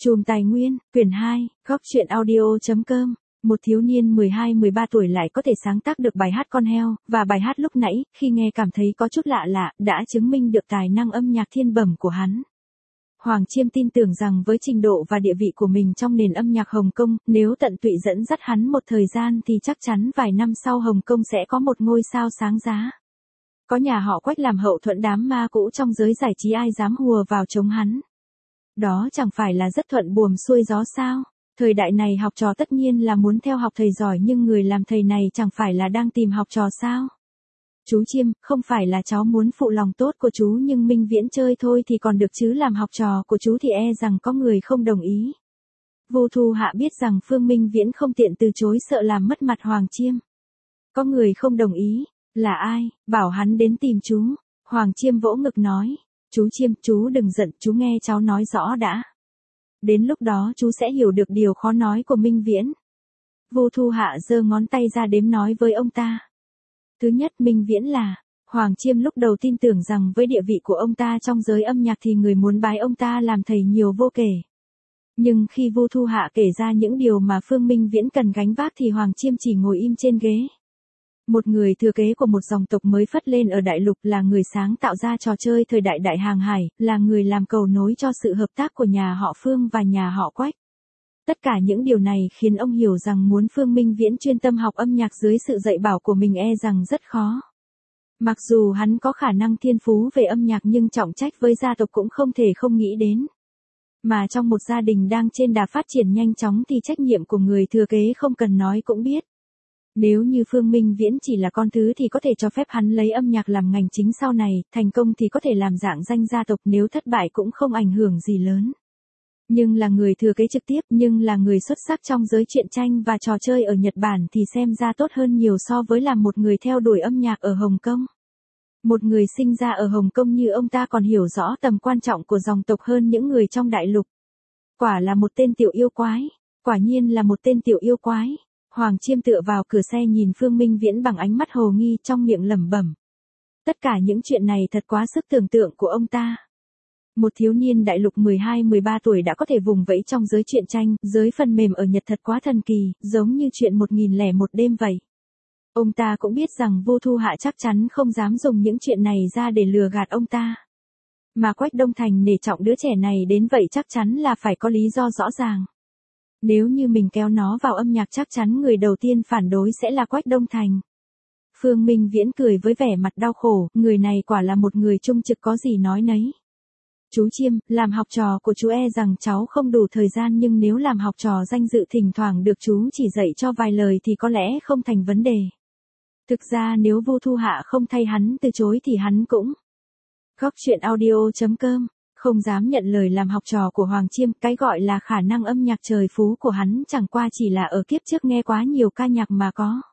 Chùm Tài Nguyên, quyển 2, góc truyện audio.com. Một thiếu niên 12-13 tuổi lại có thể sáng tác được bài hát Con Heo, và bài hát lúc nãy, khi nghe cảm thấy có chút lạ lạ, đã chứng minh được tài năng âm nhạc thiên bẩm của hắn. Hoàng Chiêm tin tưởng rằng với trình độ và địa vị của mình trong nền âm nhạc Hồng Kông, nếu tận tụy dẫn dắt hắn một thời gian thì chắc chắn vài năm sau Hồng Kông sẽ có một ngôi sao sáng giá. Có nhà họ Quách làm hậu thuẫn, đám ma cũ trong giới giải trí ai dám hùa vào chống hắn. Đó chẳng phải là rất thuận buồm xuôi gió sao? Thời đại này học trò tất nhiên là muốn theo học thầy giỏi, nhưng người làm thầy này chẳng phải là đang tìm học trò sao? Chú Chiêm, không phải là cháu muốn phụ lòng tốt của chú, nhưng Minh Viễn chơi thôi thì còn được chứ làm học trò của chú thì e rằng có người không đồng ý. Vô Thu Hạ biết rằng Phương Minh Viễn không tiện từ chối, sợ làm mất mặt Hoàng Chiêm. Có người không đồng ý, là ai? Bảo hắn đến tìm chú. Hoàng Chiêm vỗ ngực nói. Chú Chiêm, chú đừng giận, chú nghe cháu nói rõ đã. Đến lúc đó chú sẽ hiểu được điều khó nói của Minh Viễn. Vô Thu Hạ giơ ngón tay ra đếm nói với ông ta. Thứ nhất, Minh Viễn là... Hoàng Chiêm lúc đầu tin tưởng rằng với địa vị của ông ta trong giới âm nhạc thì người muốn bái ông ta làm thầy nhiều vô kể. Nhưng khi Vô Thu Hạ kể ra những điều mà Phương Minh Viễn cần gánh vác thì Hoàng Chiêm chỉ ngồi im trên ghế. Một người thừa kế của một dòng tộc mới phất lên ở đại lục, là người sáng tạo ra trò chơi thời đại đại hàng hải, là người làm cầu nối cho sự hợp tác của nhà họ Phương và nhà họ Quách. Tất cả những điều này khiến ông hiểu rằng muốn Phương Minh Viễn chuyên tâm học âm nhạc dưới sự dạy bảo của mình e rằng rất khó. Mặc dù hắn có khả năng thiên phú về âm nhạc nhưng trọng trách với gia tộc cũng không thể không nghĩ đến. Mà trong một gia đình đang trên đà phát triển nhanh chóng thì trách nhiệm của người thừa kế không cần nói cũng biết. Nếu như Phương Minh Viễn chỉ là con thứ thì có thể cho phép hắn lấy âm nhạc làm ngành chính sau này, thành công thì có thể làm dạng danh gia tộc, nếu thất bại cũng không ảnh hưởng gì lớn. Nhưng là người thừa kế trực tiếp, nhưng là người xuất sắc trong giới truyện tranh và trò chơi ở Nhật Bản thì xem ra tốt hơn nhiều so với làm một người theo đuổi âm nhạc ở Hồng Kông. Một người sinh ra ở Hồng Kông như ông ta còn hiểu rõ tầm quan trọng của dòng tộc hơn những người trong đại lục. Quả là một tên tiểu yêu quái. Quả nhiên là một tên tiểu yêu quái. Hoàng Chiêm tựa vào cửa xe nhìn Phương Minh Viễn bằng ánh mắt hồ nghi, trong miệng lẩm bẩm. Tất cả những chuyện này thật quá sức tưởng tượng của ông ta. Một thiếu niên đại lục 12-13 tuổi đã có thể vùng vẫy trong giới truyện tranh, giới phần mềm ở Nhật thật quá thần kỳ, giống như chuyện 1001 đêm vậy. Ông ta cũng biết rằng Vô Thu Hạ chắc chắn không dám dùng những chuyện này ra để lừa gạt ông ta. Mà Quách Đông Thành nể trọng đứa trẻ này đến vậy chắc chắn là phải có lý do rõ ràng. Nếu như mình kéo nó vào âm nhạc chắc chắn người đầu tiên phản đối sẽ là Quách Đông Thành. Phương Minh Viễn cười với vẻ mặt đau khổ, người này quả là một người trung trực có gì nói nấy. Chú Chiêm, làm học trò của chú e rằng cháu không đủ thời gian, nhưng nếu làm học trò danh dự thỉnh thoảng được chú chỉ dạy cho vài lời thì có lẽ không thành vấn đề. Thực ra nếu Vô Thu Hạ không thay hắn từ chối thì hắn cũng... Góc truyện audio.com. Không dám nhận lời làm học trò của Hoàng Chiêm, cái gọi là khả năng âm nhạc trời phú của hắn chẳng qua chỉ là ở kiếp trước nghe quá nhiều ca nhạc mà có.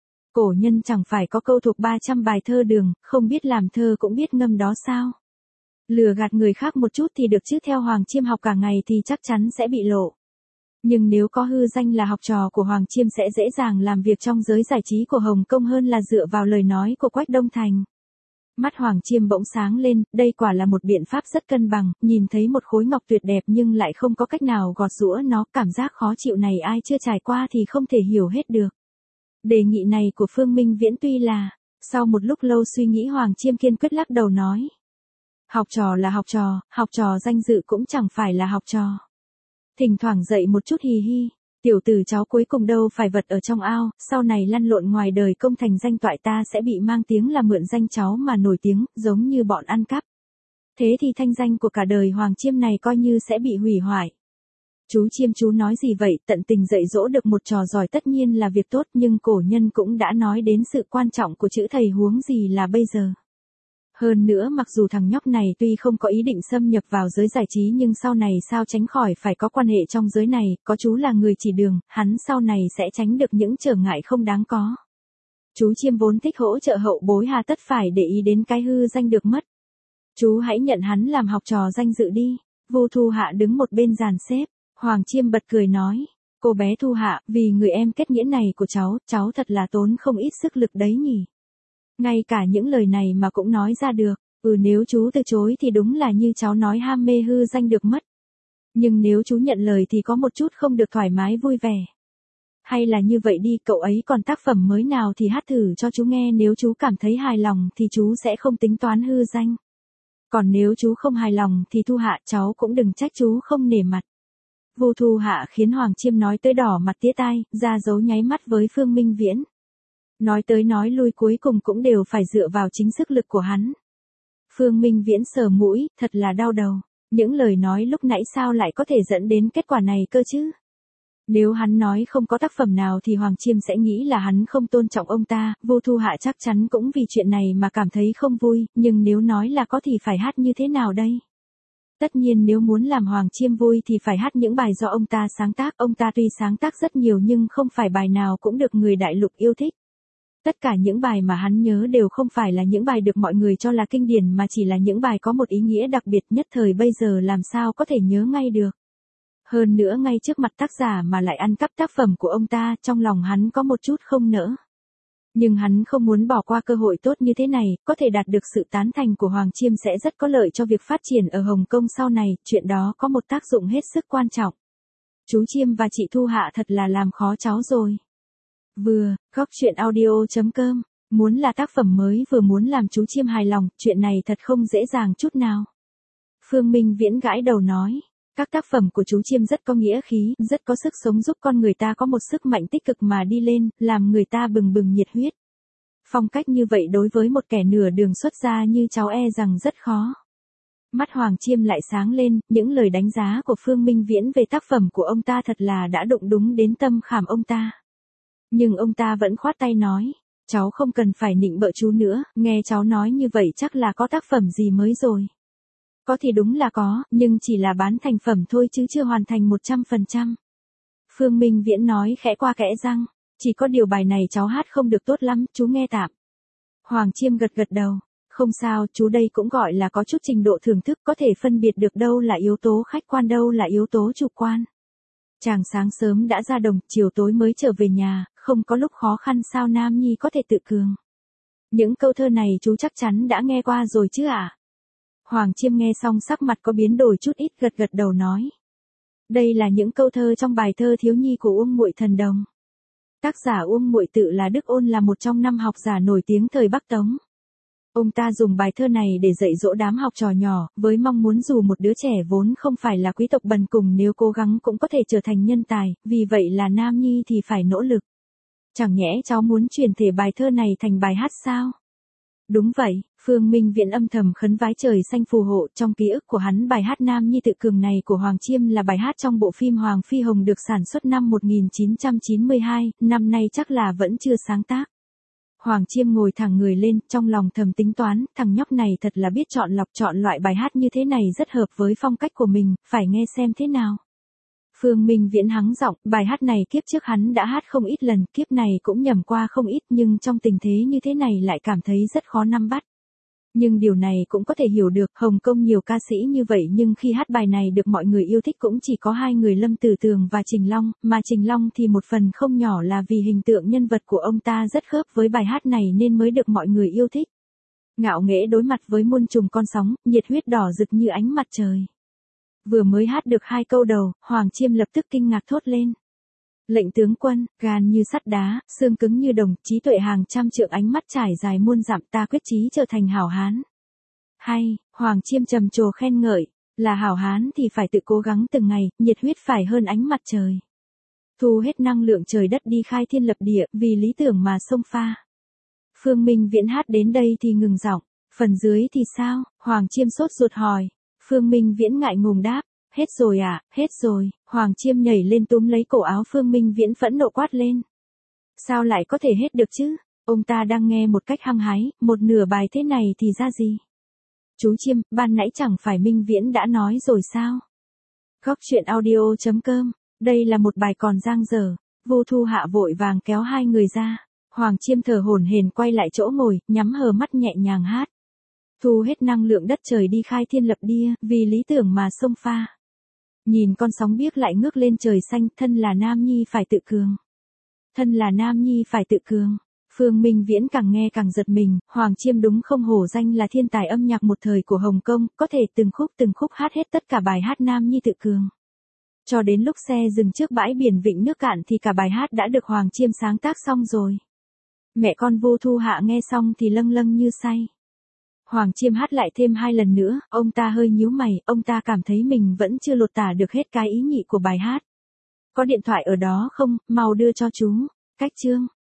Cổ nhân chẳng phải có câu thuộc 300 bài thơ đường, không biết làm thơ cũng biết ngâm đó sao? Lừa gạt người khác một chút thì được chứ theo Hoàng Chiêm học cả ngày thì chắc chắn sẽ bị lộ. Nhưng nếu có hư danh là học trò của Hoàng Chiêm sẽ dễ dàng làm việc trong giới giải trí của Hồng Kông hơn là dựa vào lời nói của Quách Đông Thành. Mắt Hoàng Chiêm bỗng sáng lên, đây quả là một biện pháp rất cân bằng, nhìn thấy một khối ngọc tuyệt đẹp nhưng lại không có cách nào gọt giũa nó, cảm giác khó chịu này ai chưa trải qua thì không thể hiểu hết được. Đề nghị này của Phương Minh Viễn tuy là, sau một lúc lâu suy nghĩ Hoàng Chiêm kiên quyết lắc đầu nói. Học trò là học trò danh dự cũng chẳng phải là học trò. Thỉnh thoảng dậy một chút hì hì. Tiểu tử cháu cuối cùng đâu phải vật ở trong ao, sau này lăn lộn ngoài đời công thành danh toại ta sẽ bị mang tiếng là mượn danh cháu mà nổi tiếng, giống như bọn ăn cắp. Thế thì thanh danh của cả đời Hoàng Chiêm này coi như sẽ bị hủy hoại. Chú Chiêm chú nói gì vậy, tận tình dạy dỗ được một trò giỏi tất nhiên là việc tốt, nhưng cổ nhân cũng đã nói đến sự quan trọng của chữ thầy, huống gì là bây giờ. Hơn nữa mặc dù thằng nhóc này tuy không có ý định xâm nhập vào giới giải trí nhưng sau này sao tránh khỏi phải có quan hệ trong giới này, có chú là người chỉ đường, hắn sau này sẽ tránh được những trở ngại không đáng có. Chú Chiêm vốn thích hỗ trợ hậu bối, hà tất phải để ý đến cái hư danh được mất. Chú hãy nhận hắn làm học trò danh dự đi. Vô Thu Hạ đứng một bên dàn xếp, Hoàng Chiêm bật cười nói, cô bé Thu Hạ, vì người em kết nghĩa này của cháu thật là tốn không ít sức lực đấy nhỉ. Ngay cả những lời này mà cũng nói ra được, nếu chú từ chối thì đúng là như cháu nói ham mê hư danh được mất. Nhưng nếu chú nhận lời thì có một chút không được thoải mái vui vẻ. Hay là như vậy đi, cậu ấy còn tác phẩm mới nào thì hát thử cho chú nghe, nếu chú cảm thấy hài lòng thì chú sẽ không tính toán hư danh. Còn nếu chú không hài lòng thì Thu Hạ cháu cũng đừng trách chú không nể mặt. Vu Thu Hạ khiến Hoàng Chiêm nói tới đỏ mặt tía tai, ra dấu nháy mắt với Phương Minh Viễn. Nói tới nói lui cuối cùng cũng đều phải dựa vào chính sức lực của hắn. Phương Minh Viễn sờ mũi, thật là đau đầu. Những lời nói lúc nãy sao lại có thể dẫn đến kết quả này cơ chứ? Nếu hắn nói không có tác phẩm nào thì Hoàng Chiêm sẽ nghĩ là hắn không tôn trọng ông ta, Vu Thu Hạ chắc chắn cũng vì chuyện này mà cảm thấy không vui, nhưng nếu nói là có thì phải hát như thế nào đây? Tất nhiên nếu muốn làm Hoàng Chiêm vui thì phải hát những bài do ông ta sáng tác, ông ta tuy sáng tác rất nhiều nhưng không phải bài nào cũng được người đại lục yêu thích. Tất cả những bài mà hắn nhớ đều không phải là những bài được mọi người cho là kinh điển mà chỉ là những bài có một ý nghĩa đặc biệt, nhất thời bây giờ làm sao có thể nhớ ngay được. Hơn nữa ngay trước mặt tác giả mà lại ăn cắp tác phẩm của ông ta, trong lòng hắn có một chút không nỡ. Nhưng hắn không muốn bỏ qua cơ hội tốt như thế này, có thể đạt được sự tán thành của Hoàng Chiêm sẽ rất có lợi cho việc phát triển ở Hồng Kông sau này, chuyện đó có một tác dụng hết sức quan trọng. Chú Chiêm và chị Thu Hạ thật là làm khó cháu rồi. Góc truyện audio.com, muốn là tác phẩm mới vừa muốn làm chú Chiêm hài lòng, chuyện này thật không dễ dàng chút nào. Phương Minh Viễn gãi đầu nói. Các tác phẩm của chú Chiêm rất có nghĩa khí, rất có sức sống, giúp con người ta có một sức mạnh tích cực mà đi lên, làm người ta bừng bừng nhiệt huyết. Phong cách như vậy đối với một kẻ nửa đường xuất gia như cháu e rằng rất khó. Mắt Hoàng Chiêm lại sáng lên, những lời đánh giá của Phương Minh Viễn về tác phẩm của ông ta thật là đã đụng đúng đến tâm khảm ông ta. Nhưng ông ta vẫn khoát tay nói, cháu không cần phải nịnh bợ chú nữa, nghe cháu nói như vậy chắc là có tác phẩm gì mới rồi. Có thì đúng là có, nhưng chỉ là bán thành phẩm thôi chứ chưa hoàn thành 100%. Phương Minh Viễn nói khẽ qua kẽ răng, chỉ có điều bài này cháu hát không được tốt lắm, chú nghe tạm. Hoàng Chiêm gật gật đầu, không sao, chú đây cũng gọi là có chút trình độ thưởng thức, có thể phân biệt được đâu là yếu tố khách quan đâu là yếu tố chủ quan. Chàng sáng sớm đã ra đồng, chiều tối mới trở về nhà, không có lúc khó khăn sao Nam Nhi có thể tự cường. Những câu thơ này chú chắc chắn đã nghe qua rồi chứ ạ? Hoàng Chiêm nghe xong sắc mặt có biến đổi chút ít, gật gật đầu nói. Đây là những câu thơ trong bài thơ thiếu nhi của Uông Muội Thần Đồng. Tác giả Uông Muội tự là Đức Ôn, là một trong 5 học giả nổi tiếng thời Bắc Tống. Ông ta dùng bài thơ này để dạy dỗ đám học trò nhỏ, với mong muốn dù một đứa trẻ vốn không phải là quý tộc bần cùng nếu cố gắng cũng có thể trở thành nhân tài, vì vậy là Nam Nhi thì phải nỗ lực. Chẳng nhẽ cháu muốn chuyển thể bài thơ này thành bài hát sao? Đúng vậy, Phương Minh Viễn âm thầm khấn vái trời xanh phù hộ, trong ký ức của hắn bài hát Nam Nhi tự cường này của Hoàng Chiêm là bài hát trong bộ phim Hoàng Phi Hồng được sản xuất năm 1992, năm nay chắc là vẫn chưa sáng tác. Hoàng Chiêm ngồi thẳng người lên, trong lòng thầm tính toán, thằng nhóc này thật là biết chọn lọc, chọn loại bài hát như thế này rất hợp với phong cách của mình, phải nghe xem thế nào. Phương Minh Viễn hắng giọng, bài hát này kiếp trước hắn đã hát không ít lần, kiếp này cũng nhầm qua không ít, nhưng trong tình thế như thế này lại cảm thấy rất khó nắm bắt. Nhưng điều này cũng có thể hiểu được, Hồng Kông nhiều ca sĩ như vậy nhưng khi hát bài này được mọi người yêu thích cũng chỉ có 2 người, Lâm Tử Tường và Trình Long, mà Trình Long thì một phần không nhỏ là vì hình tượng nhân vật của ông ta rất khớp với bài hát này nên mới được mọi người yêu thích. Ngạo nghễ đối mặt với muôn trùng con sóng, nhiệt huyết đỏ rực như ánh mặt trời. Vừa mới hát được 2 câu đầu, Hoàng Chiêm lập tức kinh ngạc thốt lên. Lệnh tướng quân, gan như sắt đá, xương cứng như đồng, trí tuệ hàng trăm trượng, ánh mắt trải dài muôn dặm, ta quyết chí trở thành hảo hán. Hay, Hoàng Chiêm trầm trồ khen ngợi, là hảo hán thì phải tự cố gắng từng ngày, nhiệt huyết phải hơn ánh mặt trời. Thu hết năng lượng trời đất đi khai thiên lập địa, vì lý tưởng mà xông pha. Phương Minh Viễn hát đến đây thì ngừng giọng, phần dưới thì sao? Hoàng Chiêm sốt ruột hỏi. Phương Minh Viễn ngại ngùng đáp, hết rồi à, hết rồi. Hoàng Chiêm nhảy lên túm lấy cổ áo Phương Minh Viễn phẫn nộ quát lên. Sao lại có thể hết được chứ? Ông ta đang nghe một cách hăng hái, một nửa bài thế này thì ra gì? Chú Chiêm, ban nãy chẳng phải Minh Viễn đã nói rồi sao? Góc truyện audio.com, đây là một bài còn dang dở. Vu Thu Hạ vội vàng kéo 2 người ra. Hoàng Chiêm thở hổn hển quay lại chỗ ngồi, nhắm hờ mắt nhẹ nhàng hát. Thu hết năng lượng đất trời đi khai thiên lập địa, vì lý tưởng mà xông pha. Nhìn con sóng biếc lại ngước lên trời xanh, thân là Nam Nhi phải tự cường. Thân là Nam Nhi phải tự cường. Phương Minh Viễn càng nghe càng giật mình, Hoàng Chiêm đúng không hổ danh là thiên tài âm nhạc một thời của Hồng Kông, có thể từng khúc hát hết tất cả bài hát Nam Nhi tự cường. Cho đến lúc xe dừng trước bãi biển Vịnh Nước Cạn thì cả bài hát đã được Hoàng Chiêm sáng tác xong rồi. Mẹ con Vô Thu Hạ nghe xong thì lâng lâng như say. Hoàng Chiêm hát lại thêm 2 lần nữa, ông ta hơi nhíu mày, ông ta cảm thấy mình vẫn chưa lột tả được hết cái ý nhị của bài hát. Có điện thoại ở đó không, mau đưa cho chú. Cách chương.